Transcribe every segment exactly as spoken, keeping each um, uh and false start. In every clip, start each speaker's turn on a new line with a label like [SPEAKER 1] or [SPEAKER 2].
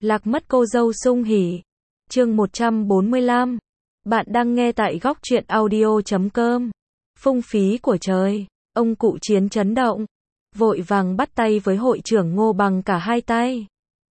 [SPEAKER 1] Lạc mất cô dâu sung hỉ. Chương một trăm bốn mươi lăm. Bạn đang nghe tại góc truyện audio chấm com. Phung phí của trời. Ông cụ Chiến chấn động, vội vàng bắt tay với hội trưởng Ngô bằng cả hai tay.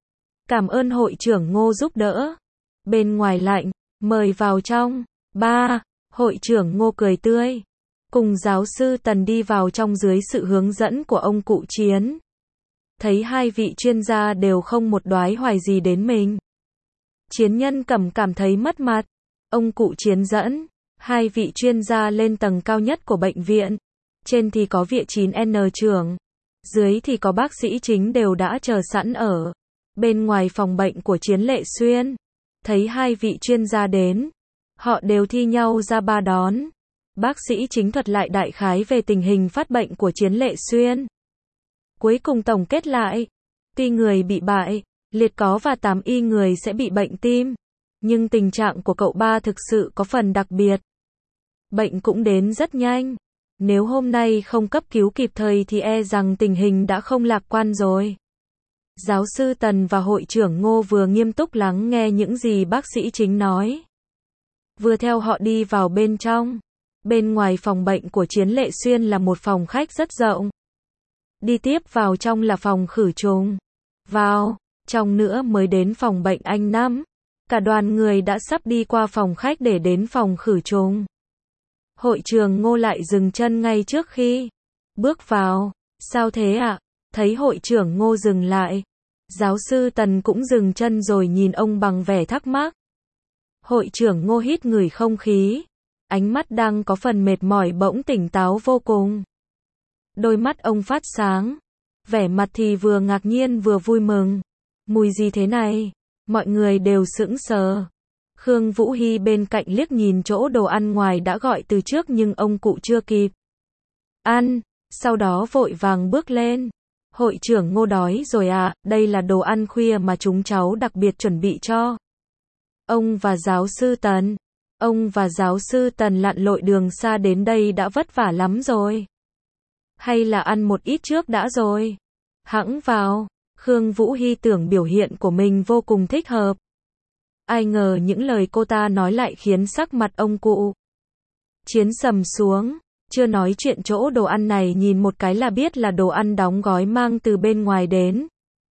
[SPEAKER 1] Cảm ơn hội trưởng Ngô giúp đỡ. Bên ngoài lạnh, mời vào trong. Ba, hội trưởng Ngô cười tươi, cùng giáo sư Tần đi vào trong dưới sự hướng dẫn của ông cụ Chiến. Thấy hai vị chuyên gia đều không một đoái hoài gì đến mình, Chiến Nhân Cẩm cảm thấy mất mặt. Ông cụ Chiến dẫn hai vị chuyên gia lên tầng cao nhất của bệnh viện. Trên thì có viện chín N trưởng, dưới thì có bác sĩ chính đều đã chờ sẵn ở bên ngoài phòng bệnh của Chiến Lệ Xuyên. Thấy hai vị chuyên gia đến, họ đều thi nhau ra ba đón. Bác sĩ chính thuật lại đại khái về tình hình phát bệnh của Chiến Lệ Xuyên. Cuối cùng tổng kết lại, tuy người bị bại liệt có và tám y người sẽ bị bệnh tim, nhưng tình trạng của cậu ba thực sự có phần đặc biệt. Bệnh cũng đến rất nhanh. Nếu hôm nay không cấp cứu kịp thời thì e rằng tình hình đã không lạc quan rồi. Giáo sư Tần và hội trưởng Ngô vừa nghiêm túc lắng nghe những gì bác sĩ chính nói, vừa theo họ đi vào bên trong. Bên ngoài phòng bệnh của Chiến Lệ Xuyên là một phòng khách rất rộng. Đi tiếp vào trong là phòng khử trùng. Vào trong nữa mới đến phòng bệnh anh Năm. Cả đoàn người đã sắp đi qua phòng khách để đến phòng khử trùng. Hội trưởng Ngô lại dừng chân ngay trước khi bước vào. Sao thế ạ? À? Thấy hội trưởng Ngô dừng lại, giáo sư Tần cũng dừng chân rồi nhìn ông bằng vẻ thắc mắc. Hội trưởng Ngô hít ngửi không khí, ánh mắt đang có phần mệt mỏi bỗng tỉnh táo vô cùng. Đôi mắt ông phát sáng, vẻ mặt thì vừa ngạc nhiên vừa vui mừng. Mùi gì thế này? Mọi người đều sững sờ. Khương Vũ Hy bên cạnh liếc nhìn chỗ đồ ăn ngoài đã gọi từ trước nhưng ông cụ chưa kịp ăn, sau đó vội vàng bước lên. Hội trưởng Ngô đói rồi à, đây là đồ ăn khuya mà chúng cháu đặc biệt chuẩn bị cho ông và giáo sư Tần. Ông và giáo sư Tần lặn lội đường xa đến đây đã vất vả lắm rồi. Hay là ăn một ít trước đã rồi? Hẵng vào. Khương Vũ Hy tưởng biểu hiện của mình vô cùng thích hợp. Ai ngờ những lời cô ta nói lại khiến sắc mặt ông cụ Chiến sầm xuống. Chưa nói chuyện chỗ đồ ăn này nhìn một cái là biết là đồ ăn đóng gói mang từ bên ngoài đến.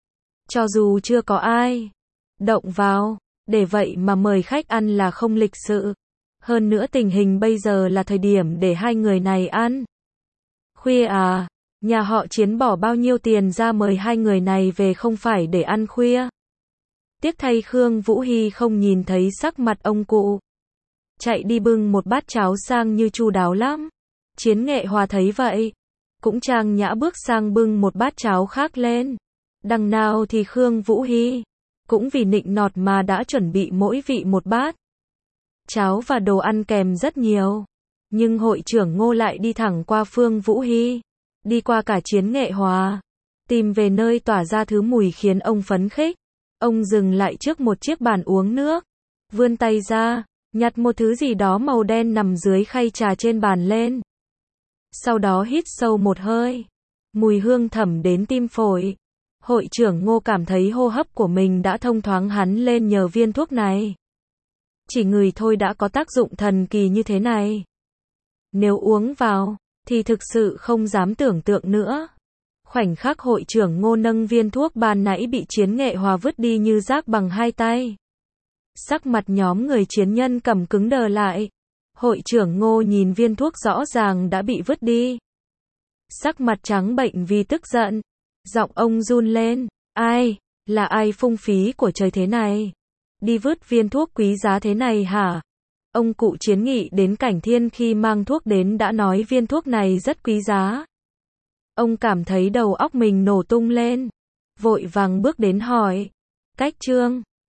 [SPEAKER 1] Cho dù chưa có ai động vào, để vậy mà mời khách ăn là không lịch sự. Hơn nữa tình hình bây giờ là thời điểm để hai người này ăn khuya à? Nhà họ Chiến bỏ bao nhiêu tiền ra mời hai người này về không phải để ăn khuya? Tiếc thay Khương Vũ Hy không nhìn thấy sắc mặt ông cụ, chạy đi bưng một bát cháo sang như chu đáo lắm. Chiến Nghệ Hòa thấy vậy, cũng trang nhã bước sang bưng một bát cháo khác lên. Đằng nào thì Khương Vũ Hy cũng vì nịnh nọt mà đã chuẩn bị mỗi vị một bát cháo và đồ ăn kèm rất nhiều. Nhưng hội trưởng Ngô lại đi thẳng qua Phương Vũ Hy, đi qua cả Chiến Nghệ Hòa, tìm về nơi tỏa ra thứ mùi khiến ông phấn khích. Ông dừng lại trước một chiếc bàn uống nước, vươn tay ra, nhặt một thứ gì đó màu đen nằm dưới khay trà trên bàn lên. Sau đó hít sâu một hơi, mùi hương thẩm đến tim phổi. Hội trưởng Ngô cảm thấy hô hấp của mình đã thông thoáng hẳn lên nhờ viên thuốc này. Chỉ ngửi thôi đã có tác dụng thần kỳ như thế này. Nếu uống vào, thì thực sự không dám tưởng tượng nữa. Khoảnh khắc hội trưởng Ngô nâng viên thuốc ban nãy bị Chiến Nghệ Hòa vứt đi như rác bằng hai tay. Sắc mặt nhóm người Chiến Nhân Cẩm cứng đờ lại. Hội trưởng Ngô nhìn viên thuốc rõ ràng đã bị vứt đi, sắc mặt trắng bệch vì tức giận. Giọng ông run lên. Ai? Là ai phung phí của trời thế này? Đi vứt viên thuốc quý giá thế này hả? Ông cụ Chiến nghĩ đến Cảnh Thiên khi mang thuốc đến đã nói viên thuốc này rất quý giá. Ông cảm thấy đầu óc mình nổ tung lên, vội vàng bước đến hỏi. Cách Trương,